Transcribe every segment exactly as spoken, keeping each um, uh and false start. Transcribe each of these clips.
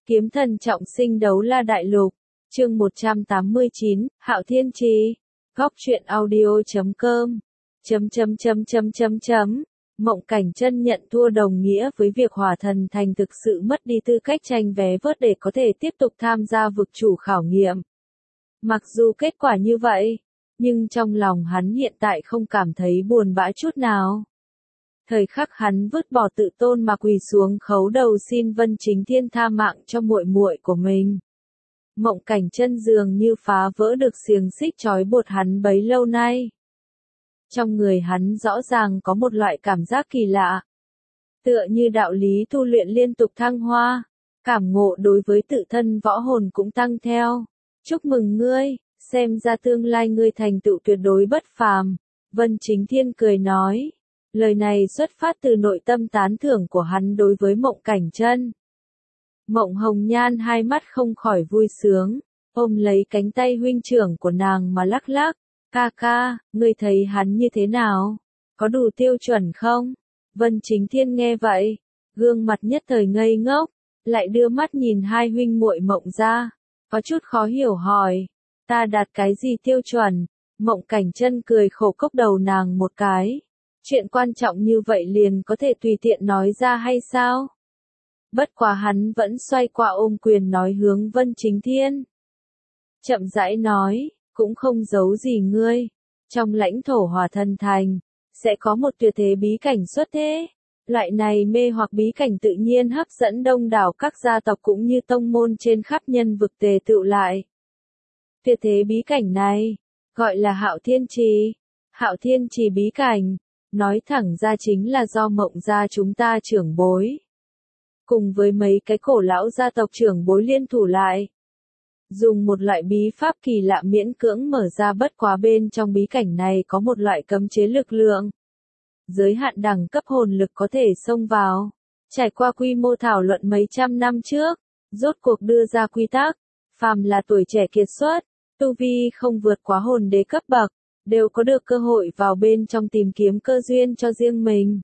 Kiếm thần trọng sinh đấu la đại lục, chương một trăm tám mươi chín, Hạo Thiên Trì, góc truyện audio chấm com, chấm chấm chấm chấm chấm chấm, Mộng Cảnh Chân nhận thua đồng nghĩa với việc Hỏa Thần Thành thực sự mất đi tư cách tranh vé vớt để có thể tiếp tục tham gia vực chủ khảo nghiệm. Mặc dù kết quả như vậy, nhưng trong lòng hắn hiện tại không cảm thấy buồn bã chút nào. Thời khắc hắn vứt bỏ tự tôn mà quỳ xuống khấu đầu xin Vân Chính Thiên tha mạng cho muội muội của mình. Mộng Cảnh Chân dường như phá vỡ được xiềng xích trói buộc hắn bấy lâu nay. Trong người hắn rõ ràng có một loại cảm giác kỳ lạ. Tựa như đạo lý tu luyện liên tục thăng hoa, cảm ngộ đối với tự thân võ hồn cũng tăng theo. Chúc mừng ngươi, xem ra tương lai ngươi thành tựu tuyệt đối bất phàm. Vân Chính Thiên cười nói. Lời này xuất phát từ nội tâm tán thưởng của hắn đối với Mộng Cảnh Chân. Mộng Hồng Nhan hai mắt không khỏi vui sướng, ôm lấy cánh tay huynh trưởng của nàng mà lắc lắc. Ca ca, ngươi thấy hắn như thế nào? Có đủ tiêu chuẩn không? Vân Chính Thiên nghe vậy, gương mặt nhất thời ngây ngốc, lại đưa mắt nhìn hai huynh muội Mộng gia, có chút khó hiểu hỏi, ta đạt cái gì tiêu chuẩn? Mộng Cảnh Chân cười khổ cốc đầu nàng một cái. Chuyện quan trọng như vậy liền có thể tùy tiện nói ra hay sao? Bất quá hắn vẫn xoay qua ôm quyền nói hướng Vân Chính Thiên. Chậm rãi nói, cũng không giấu gì ngươi. Trong lãnh thổ Hỏa Thần Thành, sẽ có một tuyệt thế bí cảnh xuất thế. Loại này mê hoặc bí cảnh tự nhiên hấp dẫn đông đảo các gia tộc cũng như tông môn trên khắp nhân vực tề tựu lại. Tuyệt thế bí cảnh này, gọi là Hạo Thiên Trì. Hạo Thiên Trì bí cảnh. Nói thẳng ra chính là do Mộng gia chúng ta trưởng bối. Cùng với mấy cái cổ lão gia tộc trưởng bối liên thủ lại. Dùng một loại bí pháp kỳ lạ miễn cưỡng mở ra, bất quá bên trong bí cảnh này có một loại cấm chế lực lượng. Giới hạn đẳng cấp hồn lực có thể xông vào. Trải qua quy mô thảo luận mấy trăm năm trước, rốt cuộc đưa ra quy tắc. Phàm là tuổi trẻ kiệt xuất, tu vi không vượt quá hồn đế cấp bậc, đều có được cơ hội vào bên trong tìm kiếm cơ duyên cho riêng mình.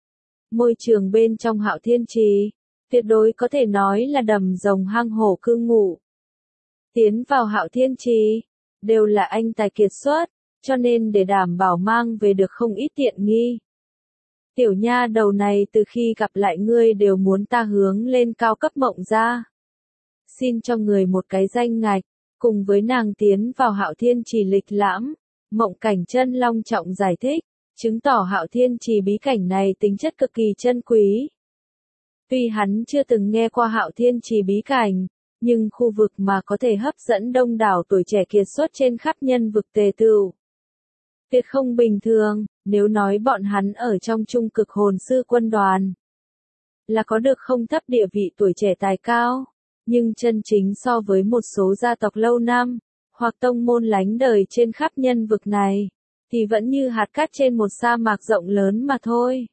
Môi trường bên trong Hạo Thiên Trì, tuyệt đối có thể nói là đầm rồng hang hổ cư ngụ. Tiến vào Hạo Thiên Trì, đều là anh tài kiệt xuất, cho nên để đảm bảo mang về được không ít tiện nghi. Tiểu nha đầu này từ khi gặp lại ngươi đều muốn ta hướng lên cao cấp Mộng gia. Xin cho người một cái danh ngạch, cùng với nàng tiến vào Hạo Thiên Trì lịch lãm. Mộng Cảnh Chân long trọng giải thích, chứng tỏ Hạo Thiên Trì bí cảnh này tính chất cực kỳ chân quý. Tuy hắn chưa từng nghe qua Hạo Thiên Trì bí cảnh, nhưng khu vực mà có thể hấp dẫn đông đảo tuổi trẻ kiệt xuất trên khắp nhân vực tề tựu. Tuyệt không bình thường, nếu nói bọn hắn ở trong trung cực hồn sư quân đoàn, là có được không thấp địa vị tuổi trẻ tài cao, nhưng chân chính so với một số gia tộc lâu năm, hoặc tông môn lánh đời trên khắp nhân vực này, thì vẫn như hạt cát trên một sa mạc rộng lớn mà thôi.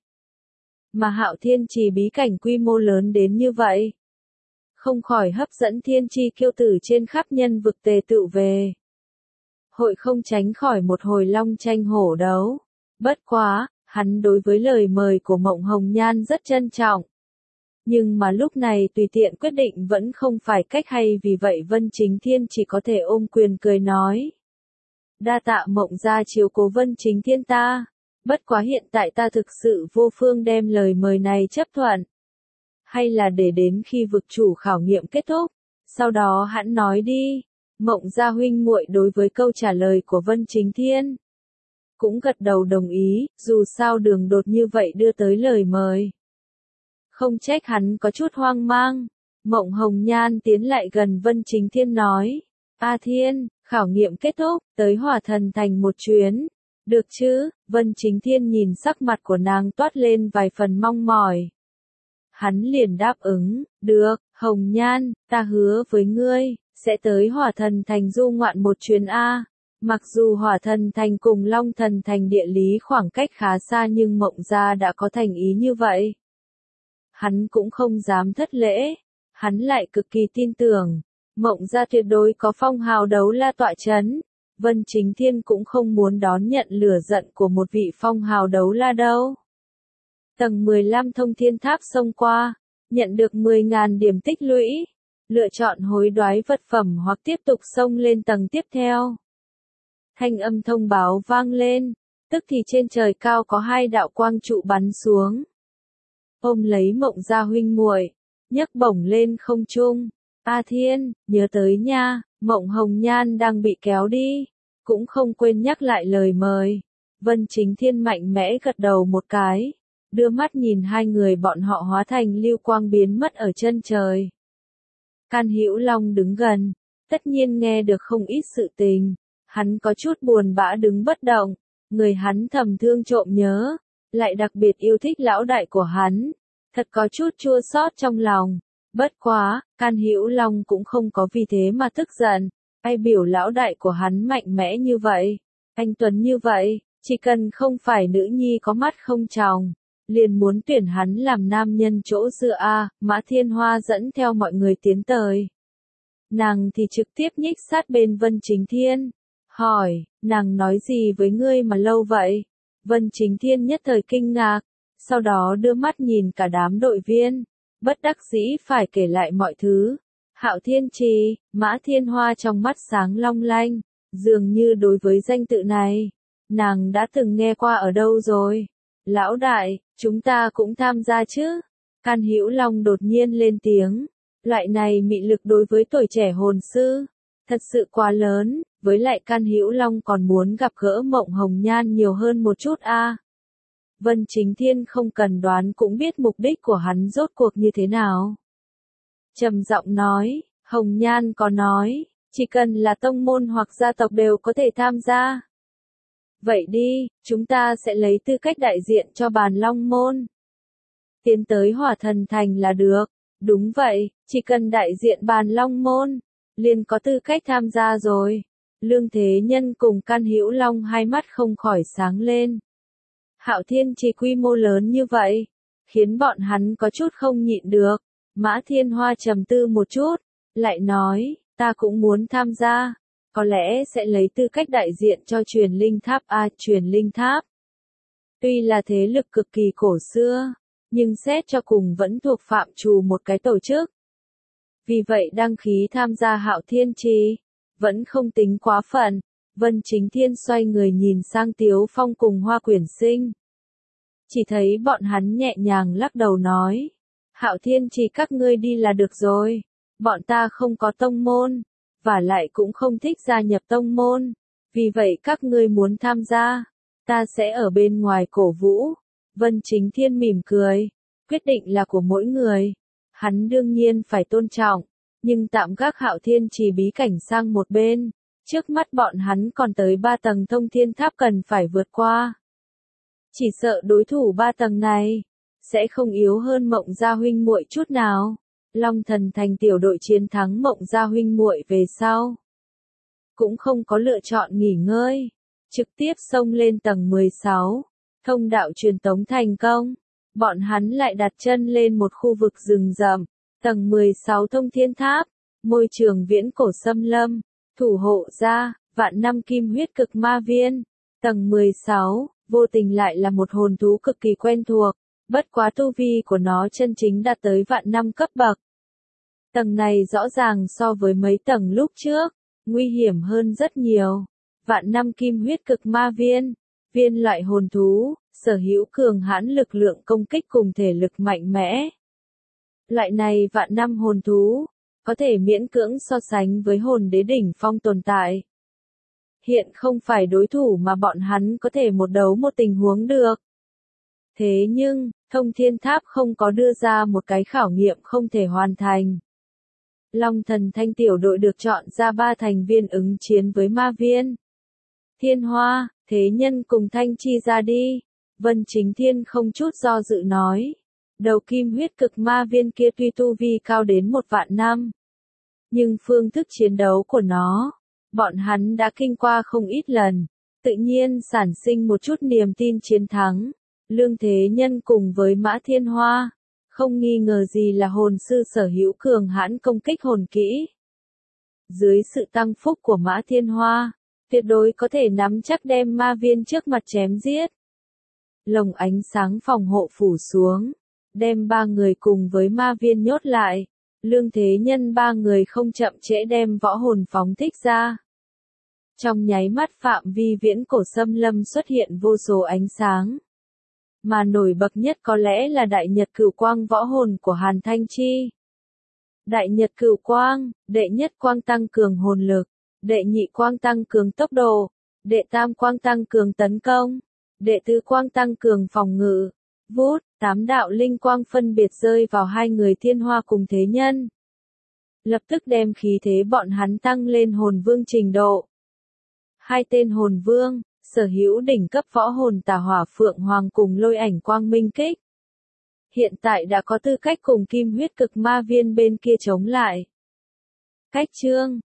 Mà Hạo Thiên Trì bí cảnh quy mô lớn đến như vậy, không khỏi hấp dẫn thiên chi kiêu tử trên khắp nhân vực tề tựu về. Hội không tránh khỏi một hồi long tranh hổ đấu. Bất quá, hắn đối với lời mời của Mộng Hồng Nhan rất trân trọng. Nhưng mà lúc này tùy tiện quyết định vẫn không phải cách hay, vì vậy Vân Chính Thiên chỉ có thể ôm quyền cười nói. Đa tạ Mộng gia chiếu cố Vân Chính Thiên ta, bất quá hiện tại ta thực sự vô phương đem lời mời này chấp thuận. Hay là để đến khi vực chủ khảo nghiệm kết thúc, sau đó hẵng nói đi. Mộng gia huynh muội đối với câu trả lời của Vân Chính Thiên cũng gật đầu đồng ý, dù sao đường đột như vậy đưa tới lời mời. Không trách hắn có chút hoang mang. Mộng Hồng Nhan tiến lại gần Vân Chính Thiên nói. A Thiên, khảo nghiệm kết thúc, tới Hỏa Thần Thành một chuyến. Được chứ? Vân Chính Thiên nhìn sắc mặt của nàng toát lên vài phần mong mỏi. Hắn liền đáp ứng, được, Hồng Nhan, ta hứa với ngươi, sẽ tới Hỏa Thần Thành du ngoạn một chuyến A. Mặc dù Hỏa Thần Thành cùng Long Thần Thành địa lý khoảng cách khá xa, nhưng Mộng gia đã có thành ý như vậy. Hắn cũng không dám thất lễ, hắn lại cực kỳ tin tưởng, Mộng gia tuyệt đối có phong hào đấu la tọa chấn. Vân Chính Thiên cũng không muốn đón nhận lửa giận của một vị phong hào đấu la đâu. Tầng mười lăm thông thiên tháp xông qua, nhận được mười nghìn điểm tích lũy. lựa chọn hối đoái vật phẩm hoặc tiếp tục xông lên tầng tiếp theo. Thanh âm thông báo vang lên, tức thì trên trời cao có hai đạo quang trụ bắn xuống. Ôm lấy Mộng Gia huynh muội, nhấc bổng lên không trung. A Thiên, nhớ tới nha, Mộng Hồng Nhan đang bị kéo đi, cũng không quên nhắc lại lời mời. Vân Chính Thiên mạnh mẽ gật đầu một cái, đưa mắt nhìn hai người bọn họ hóa thành lưu quang biến mất ở chân trời. Can Hữu Long đứng gần, tất nhiên nghe được không ít sự tình, hắn có chút buồn bã đứng bất động, người hắn thầm thương trộm nhớ, lại đặc biệt yêu thích lão đại của hắn, thật có chút chua xót trong lòng. Bất quá, Can Hữu Long cũng không có vì thế mà tức giận, ai biểu lão đại của hắn mạnh mẽ như vậy, anh tuấn như vậy, chỉ cần không phải nữ nhi có mắt không tròng, liền muốn tuyển hắn làm nam nhân chỗ dựa a. Mã Thiên Hoa dẫn theo mọi người tiến tới. Nàng thì trực tiếp nhích sát bên Vân Chính Thiên, hỏi, nàng nói gì với ngươi mà lâu vậy? Vân Chính Thiên nhất thời kinh ngạc, sau đó đưa mắt nhìn cả đám đội viên, bất đắc dĩ phải kể lại mọi thứ. Hạo Thiên Trì, Mã Thiên Hoa trong mắt sáng long lanh, dường như đối với danh tự này, nàng đã từng nghe qua ở đâu rồi. Lão đại, chúng ta cũng tham gia chứ? Can Hữu Long đột nhiên lên tiếng, loại này mị lực đối với tuổi trẻ hồn sư, thật sự quá lớn, với lại Can Hữu Long còn muốn gặp gỡ Mộng Hồng Nhan nhiều hơn một chút a. À. Vân Chính Thiên không cần đoán cũng biết mục đích của hắn rốt cuộc như thế nào. Trầm giọng nói, Hồng Nhan có nói, chỉ cần là tông môn hoặc gia tộc đều có thể tham gia. Vậy đi, chúng ta sẽ lấy tư cách đại diện cho Bàn Long môn. Tiến tới Hỏa Thần Thành là được. Đúng vậy, chỉ cần đại diện Bàn Long môn, liền có tư cách tham gia rồi. Lương Thế Nhân cùng Can Hữu Long hai mắt không khỏi sáng lên. Hạo Thiên Trì quy mô lớn như vậy, khiến bọn hắn có chút không nhịn được. Mã Thiên Hoa trầm tư một chút, lại nói, ta cũng muốn tham gia, có lẽ sẽ lấy tư cách đại diện cho Truyền Linh Tháp a. À, Truyền Linh Tháp. Tuy là thế lực cực kỳ cổ xưa, nhưng xét cho cùng vẫn thuộc phạm trù một cái tổ chức. Vì vậy đăng ký tham gia Hạo Thiên Trì, vẫn không tính quá phận. Vân Chính Thiên xoay người nhìn sang Tiếu Phong cùng Hoa Quyển Sinh. Chỉ thấy bọn hắn nhẹ nhàng lắc đầu nói, Hạo Thiên Trì các ngươi đi là được rồi, bọn ta không có tông môn, và lại cũng không thích gia nhập tông môn, vì vậy các ngươi muốn tham gia, ta sẽ ở bên ngoài cổ vũ. Vân Chính Thiên mỉm cười, quyết định là của mỗi người, hắn đương nhiên phải tôn trọng, nhưng tạm gác Hạo Thiên Trì bí cảnh sang một bên, trước mắt bọn hắn còn tới ba tầng thông thiên tháp cần phải vượt qua. Chỉ sợ đối thủ ba tầng này, sẽ không yếu hơn Mộng Gia huynh muội chút nào. Long Thần Thành tiểu đội chiến thắng Mộng Gia huynh muội về sau, cũng không có lựa chọn nghỉ ngơi, trực tiếp xông lên tầng mười sáu, thông đạo truyền tống thành công, bọn hắn lại đặt chân lên một khu vực rừng rậm, tầng mười sáu thông thiên tháp, môi trường viễn cổ xâm lâm, thủ hộ gia, vạn năm kim huyết cực ma viên, tầng mười sáu, vô tình lại là một hồn thú cực kỳ quen thuộc. Bất quá tu vi của nó chân chính đạt tới vạn năm cấp bậc. Tầng này rõ ràng so với mấy tầng lúc trước, nguy hiểm hơn rất nhiều. Vạn năm kim huyết cực ma viên, viên loại hồn thú, sở hữu cường hãn lực lượng công kích cùng thể lực mạnh mẽ. Loại này vạn năm hồn thú, có thể miễn cưỡng so sánh với hồn đế đỉnh phong tồn tại. Hiện không phải đối thủ mà bọn hắn có thể một đấu một tình huống được. Thế nhưng, Thông Thiên Tháp không có đưa ra một cái khảo nghiệm không thể hoàn thành. Long Thần Thanh tiểu đội được chọn ra ba thành viên ứng chiến với ma viên. Thiên Hoa, Thế Nhân cùng Thanh Chi ra đi. Vân Chính Thiên không chút do dự nói. Đầu kim huyết cực ma viên kia tuy tu vi cao đến một vạn năm. Nhưng phương thức chiến đấu của nó, bọn hắn đã kinh qua không ít lần. Tự nhiên sản sinh một chút niềm tin chiến thắng. Lương Thế Nhân cùng với Mã Thiên Hoa, không nghi ngờ gì là hồn sư sở hữu cường hãn công kích hồn kỹ. Dưới sự tăng phúc của Mã Thiên Hoa, tuyệt đối có thể nắm chắc đem ma viên trước mặt chém giết. Lồng ánh sáng phòng hộ phủ xuống, đem ba người cùng với ma viên nhốt lại, Lương Thế Nhân ba người không chậm trễ đem võ hồn phóng thích ra. Trong nháy mắt phạm vi viễn cổ xâm lâm xuất hiện vô số ánh sáng. Mà nổi bật nhất có lẽ là Đại Nhật Cửu Quang võ hồn của Hàn Thanh Chi. Đại Nhật Cửu Quang, đệ nhất quang tăng cường hồn lực, đệ nhị quang tăng cường tốc độ, đệ tam quang tăng cường tấn công, đệ tứ quang tăng cường phòng ngự. Vút, tám đạo linh quang phân biệt rơi vào hai người Thiên Hoa cùng Thế Nhân. Lập tức đem khí thế bọn hắn tăng lên hồn vương trình độ. Hai tên hồn vương, sở hữu đỉnh cấp võ hồn Tà Hỏa Phượng Hoàng cùng Lôi Ảnh Quang Minh Kích. Hiện tại đã có tư cách cùng Kim Huyết Cực Ma Viên bên kia chống lại. Cách chương